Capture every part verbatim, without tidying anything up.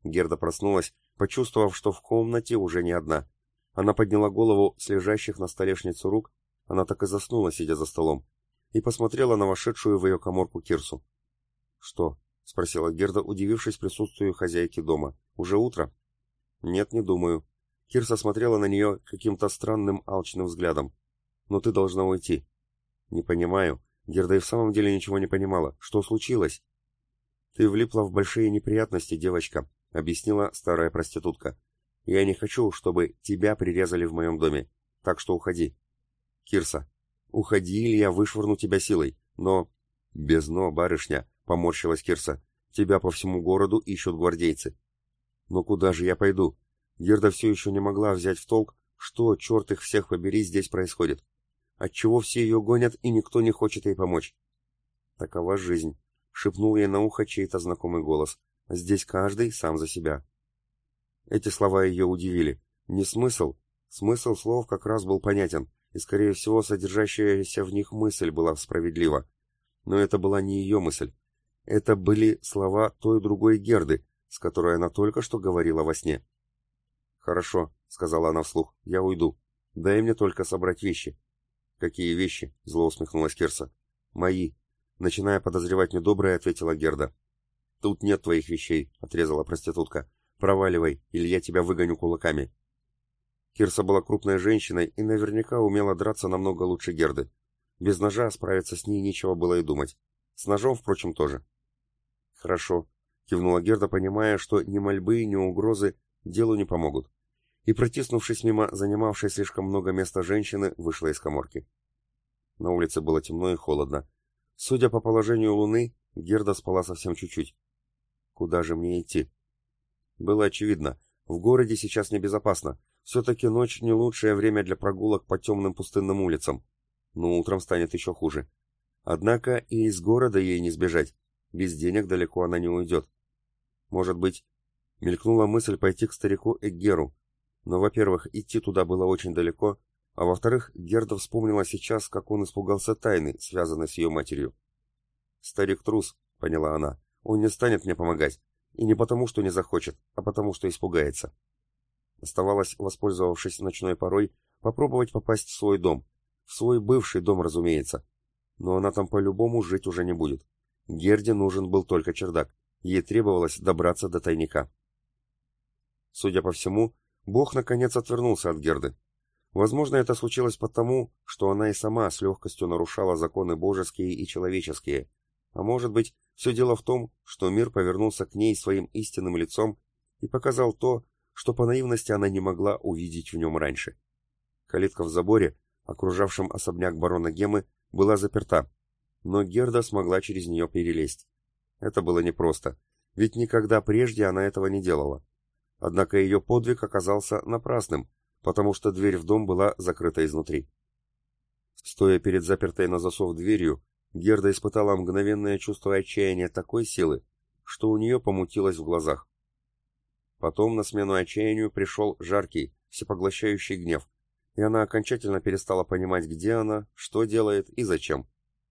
Герда проснулась, почувствовав, что в комнате уже не одна. Она подняла голову с лежащих на столешнице рук, она так и заснула, сидя за столом, и посмотрела на вошедшую в ее каморку Кирсу. «Что?» — спросила Герда, удивившись присутствию хозяйки дома. «Уже утро?» «Нет, не думаю». Кирса смотрела на нее каким-то странным алчным взглядом. «Но ты должна уйти». «Не понимаю». Герда и в самом деле ничего не понимала. «Что случилось?» «Ты влипла в большие неприятности, девочка», — объяснила старая проститутка. «Я не хочу, чтобы тебя прирезали в моем доме. Так что уходи». «Кирса, уходи, или я вышвырну тебя силой. Но...» «Без но, барышня», — поморщилась Кирса. «Тебя по всему городу ищут гвардейцы». «Но куда же я пойду?» Герда все еще не могла взять в толк, что, черт их всех побери, здесь происходит. Отчего все ее гонят, и никто не хочет ей помочь? «Такова жизнь», — шепнул ей на ухо чей-то знакомый голос. «Здесь каждый сам за себя». Эти слова ее удивили. Не смысл. Смысл слов как раз был понятен, и, скорее всего, содержащаяся в них мысль была справедлива. Но это была не ее мысль. Это были слова той другой Герды, с которой она только что говорила во сне. «Хорошо», — сказала она вслух, — «я уйду. Дай мне только собрать вещи». «Какие вещи?» — зло усмехнулась Кирса. «Мои». Начиная подозревать недоброе, ответила Герда. «Тут нет твоих вещей», — отрезала проститутка. «Проваливай, или я тебя выгоню кулаками». Кирса была крупной женщиной и наверняка умела драться намного лучше Герды. Без ножа справиться с ней нечего было и думать. С ножом, впрочем, тоже. «Хорошо», — кивнула Герда, понимая, что ни мольбы, ни угрозы делу не помогут. И, протиснувшись мимо занимавшей слишком много места женщины, вышла из каморки. На улице было темно и холодно. Судя по положению луны, Герда спала совсем чуть-чуть. Куда же мне идти? Было очевидно, в городе сейчас небезопасно. Все-таки ночь не лучшее время для прогулок по темным пустынным улицам. Но утром станет еще хуже. Однако и из города ей не сбежать. Без денег далеко она не уйдет. Может быть, мелькнула мысль пойти к старику Эггеру. Но, во-первых, идти туда было очень далеко, а во-вторых, Герда вспомнила сейчас, как он испугался тайны, связанной с ее матерью. «Старик трус», — поняла она, — «он не станет мне помогать, и не потому, что не захочет, а потому, что испугается». Оставалось, воспользовавшись ночной порой, попробовать попасть в свой дом, в свой бывший дом, разумеется. Но она там по-любому жить уже не будет. Герде нужен был только чердак, ей требовалось добраться до тайника. Судя по всему, Бог наконец отвернулся от Герды. Возможно, это случилось потому, что она и сама с легкостью нарушала законы божеские и человеческие. А может быть, все дело в том, что мир повернулся к ней своим истинным лицом и показал то, что по наивности она не могла увидеть в нем раньше. Калитка в заборе, окружавшем особняк барона Гемы, была заперта, но Герда смогла через нее перелезть. Это было непросто, ведь никогда прежде она этого не делала. Однако ее подвиг оказался напрасным, потому что дверь в дом была закрыта изнутри. Стоя перед запертой на засов дверью, Герда испытала мгновенное чувство отчаяния такой силы, что у нее помутилось в глазах. Потом на смену отчаянию пришел жаркий, всепоглощающий гнев, и она окончательно перестала понимать, где она, что делает и зачем.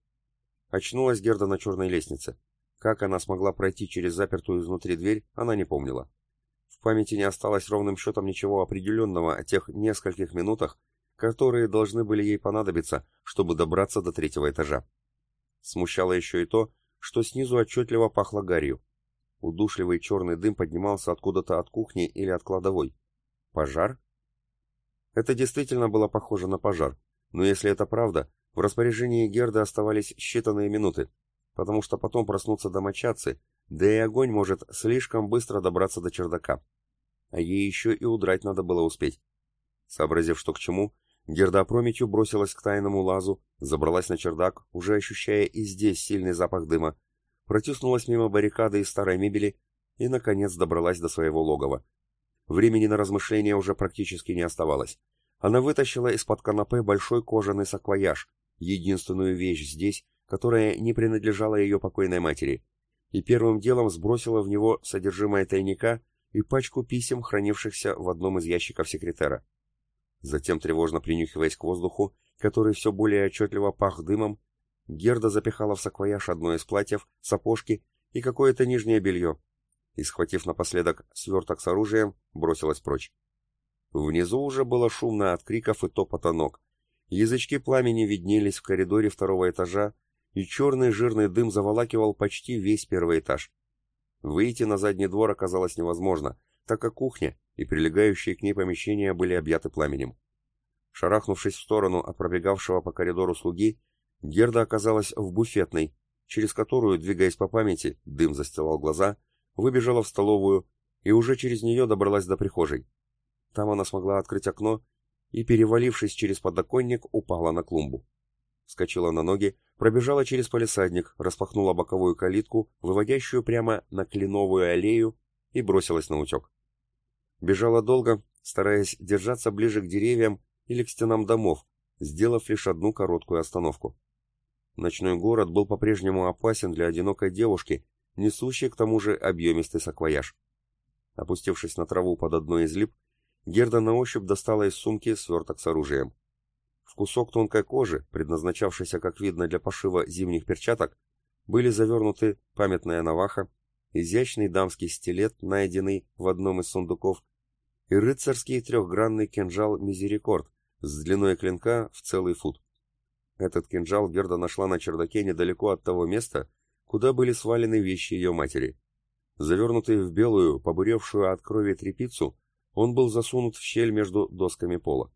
Очнулась Герда на черной лестнице. Как она смогла пройти через запертую изнутри дверь, она не помнила. В памяти не осталось ровным счетом ничего определенного о тех нескольких минутах, которые должны были ей понадобиться, чтобы добраться до третьего этажа. Смущало еще и то, что снизу отчетливо пахло гарью. Удушливый черный дым поднимался откуда-то от кухни или от кладовой. Пожар? Это действительно было похоже на пожар, но если это правда, в распоряжении Герды оставались считанные минуты, потому что потом проснутся домочадцы, да и огонь может слишком быстро добраться до чердака. А ей еще и удрать надо было успеть. Сообразив, что к чему, Герда опрометью бросилась к тайному лазу, забралась на чердак, уже ощущая и здесь сильный запах дыма, протиснулась мимо баррикады из старой мебели и, наконец, добралась до своего логова. Времени на размышления уже практически не оставалось. Она вытащила из-под канапе большой кожаный саквояж, единственную вещь здесь, которая не принадлежала ее покойной матери, и первым делом сбросила в него содержимое тайника и пачку писем, хранившихся в одном из ящиков секретера. Затем, тревожно принюхиваясь к воздуху, который все более отчетливо пах дымом, Герда запихала в саквояж одно из платьев, сапожки и какое-то нижнее белье, и, схватив напоследок сверток с оружием, бросилась прочь. Внизу уже было шумно от криков и топота ног. Язычки пламени виднелись в коридоре второго этажа, и черный жирный дым заволакивал почти весь первый этаж. Выйти на задний двор оказалось невозможно, так как кухня и прилегающие к ней помещения были объяты пламенем. Шарахнувшись в сторону от пробегавшего по коридору слуги, Герда оказалась в буфетной, через которую, двигаясь по памяти, дым застилал глаза, выбежала в столовую и уже через нее добралась до прихожей. Там она смогла открыть окно и, перевалившись через подоконник, упала на клумбу. Вскочила на ноги, пробежала через палисадник, распахнула боковую калитку, выводящую прямо на кленовую аллею, и бросилась на утек. Бежала долго, стараясь держаться ближе к деревьям или к стенам домов, сделав лишь одну короткую остановку. Ночной город был по-прежнему опасен для одинокой девушки, несущей к тому же объемистый саквояж. Опустившись на траву под одной из лип, Герда на ощупь достала из сумки сверток с оружием. В кусок тонкой кожи, предназначавшейся, как видно, для пошива зимних перчаток, были завернуты памятная наваха, изящный дамский стилет, найденный в одном из сундуков, и рыцарский трехгранный кинжал Мизерикорд с длиной клинка в целый фут. Этот кинжал Герда нашла на чердаке недалеко от того места, куда были свалены вещи ее матери. Завернутый в белую, побуревшую от крови тряпицу, он был засунут в щель между досками пола.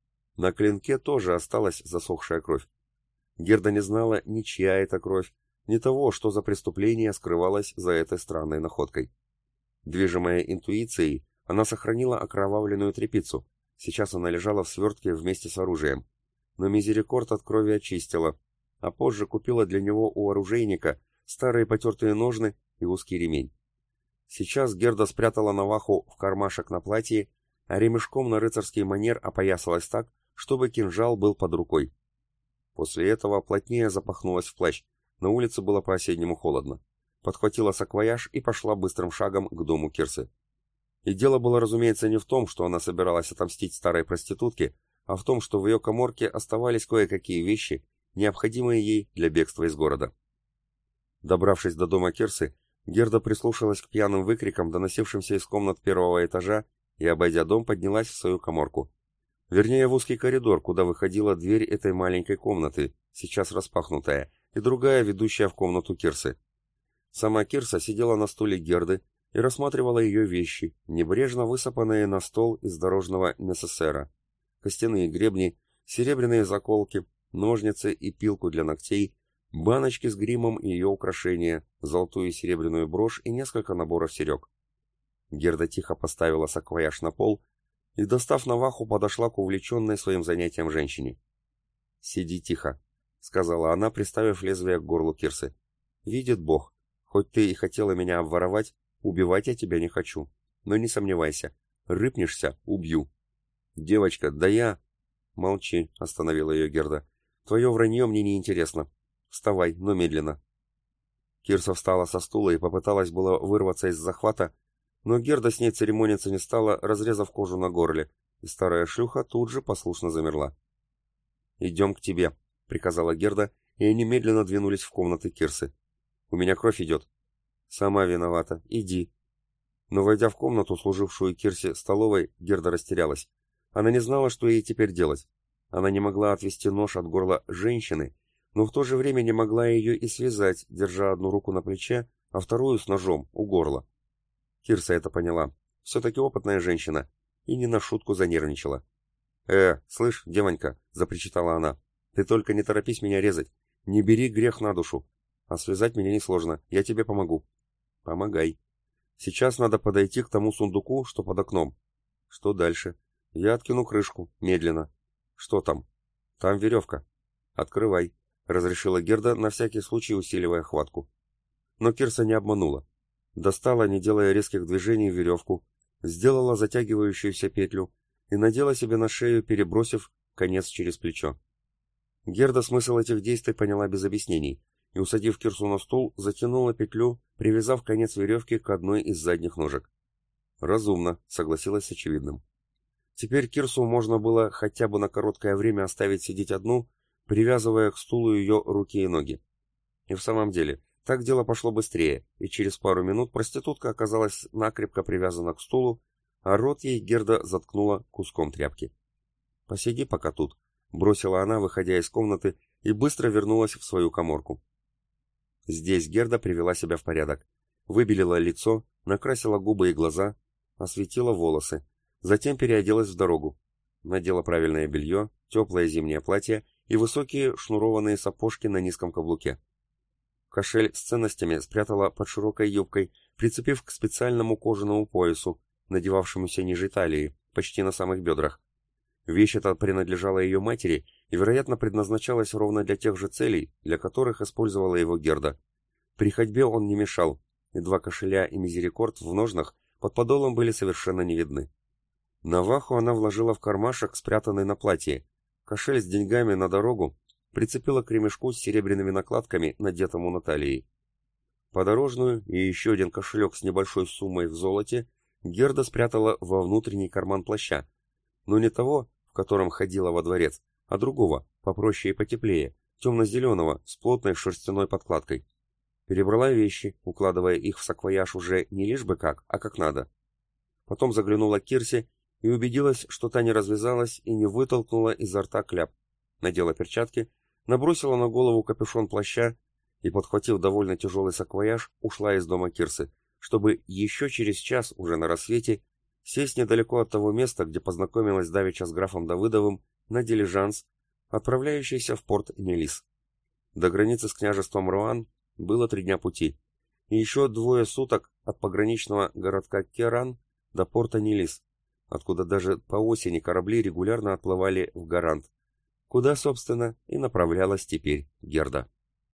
На клинке тоже осталась засохшая кровь. Герда не знала, ни чья это кровь, ни того, что за преступление скрывалось за этой странной находкой. Движимая интуицией, она сохранила окровавленную тряпицу. Сейчас она лежала в свертке вместе с оружием. Но Мизерикорд от крови очистила, а позже купила для него у оружейника старые потертые ножны и узкий ремень. Сейчас Герда спрятала наваху в кармашек на платье, а ремешком на рыцарский манер опоясалась так, чтобы кинжал был под рукой. После этого плотнее запахнулась в плащ. На улице было по-осеннему холодно. Подхватила саквояж и пошла быстрым шагом к дому Кирсы. И дело было, разумеется, не в том, что она собиралась отомстить старой проститутке, а в том, что в ее каморке оставались кое-какие вещи, необходимые ей для бегства из города. Добравшись до дома Кирсы, Герда прислушалась к пьяным выкрикам, доносившимся из комнат первого этажа, и, обойдя дом, поднялась в свою каморку. Вернее, в узкий коридор, куда выходила дверь этой маленькой комнаты, сейчас распахнутая, и другая, ведущая в комнату Кирсы. Сама Кирса сидела на стуле Герды и рассматривала ее вещи, небрежно высыпанные на стол из дорожного несессера. Костяные гребни, серебряные заколки, ножницы и пилку для ногтей, баночки с гримом и ее украшения, золотую и серебряную брошь и несколько наборов серег. Герда тихо поставила саквояж на пол и, достав наваху, подошла к увлеченной своим занятием женщине. «Сиди тихо», — сказала она, приставив лезвие к горлу Кирсы. «Видит Бог, хоть ты и хотела меня обворовать, убивать я тебя не хочу. Но не сомневайся, рыпнешься — убью». «Девочка, да я...» «Молчи», — остановила ее Герда. «Твое вранье мне не интересно. Вставай, но медленно». Кирса встала со стула и попыталась было вырваться из захвата, но Герда с ней церемониться не стала, разрезав кожу на горле, и старая шлюха тут же послушно замерла. «Идем к тебе», — приказала Герда, и они медленно двинулись в комнаты Кирсы. «У меня кровь идет». «Сама виновата. Иди». Но, войдя в комнату, служившую Кирсе столовой, Герда растерялась. Она не знала, что ей теперь делать. Она не могла отвести нож от горла женщины, но в то же время не могла ее и связать, держа одну руку на плече, а вторую с ножом у горла. Кирса это поняла. Все-таки опытная женщина. И не на шутку занервничала. «Э, слышь, девонька», — запричитала она, — «ты только не торопись меня резать. Не бери грех на душу. А связать меня несложно. Я тебе помогу». «Помогай. Сейчас надо подойти к тому сундуку, что под окном». «Что дальше?» «Я откину крышку. Медленно». «Что там?» «Там веревка». «Открывай», — разрешила Герда, на всякий случай усиливая хватку. Но Кирса не обманула. Достала, не делая резких движений, веревку, сделала затягивающуюся петлю и надела себе на шею, перебросив конец через плечо. Герда смысл этих действий поняла без объяснений и, усадив Кирсу на стул, затянула петлю, привязав конец веревки к одной из задних ножек. «Разумно», — согласилась с очевидным. Теперь Кирсу можно было хотя бы на короткое время оставить сидеть одну, привязывая к стулу ее руки и ноги. И в самом деле, Так дело пошло быстрее, и через пару минут проститутка оказалась накрепко привязана к стулу, а рот ей Герда заткнула куском тряпки. «Посиди пока тут», — бросила она, выходя из комнаты, и быстро вернулась в свою каморку. Здесь Герда привела себя в порядок. Выбелила лицо, накрасила губы и глаза, осветила волосы, затем переоделась в дорогу. Надела правильное белье, теплое зимнее платье и высокие шнурованные сапожки на низком каблуке. Кошель с ценностями спрятала под широкой юбкой, прицепив к специальному кожаному поясу, надевавшемуся ниже талии, почти на самых бедрах. Вещь эта принадлежала ее матери и, вероятно, предназначалась ровно для тех же целей, для которых использовала его Герда. При ходьбе он не мешал, и два кошеля и мизерикорд в ножнах под подолом были совершенно не видны. Наваху она вложила в кармашек, спрятанный на платье. Кошель с деньгами на дорогу прицепила к ремешку с серебряными накладками, надетому на талии. Подорожную и еще один кошелек с небольшой суммой в золоте Герда спрятала во внутренний карман плаща, но не того, в котором ходила во дворец, а другого, попроще и потеплее, темно-зеленого, с плотной шерстяной подкладкой. Перебрала вещи, укладывая их в саквояж уже не лишь бы как, а как надо. Потом заглянула к Кирсе и убедилась, что та не развязалась и не вытолкнула изо рта кляп. Надела перчатки, набросила на голову капюшон плаща и, подхватив довольно тяжелый саквояж, ушла из дома Кирсы, чтобы еще через час, уже на рассвете, сесть недалеко от того места, где познакомилась давеча с графом Давыдовым, на дилижанс, отправляющийся в порт Нелис. До границы с княжеством Руан было три дня пути, и еще двое суток от пограничного городка Керан до порта Нелис, откуда даже по осени корабли регулярно отплывали в Гарант, куда, собственно, и направлялась теперь Герда.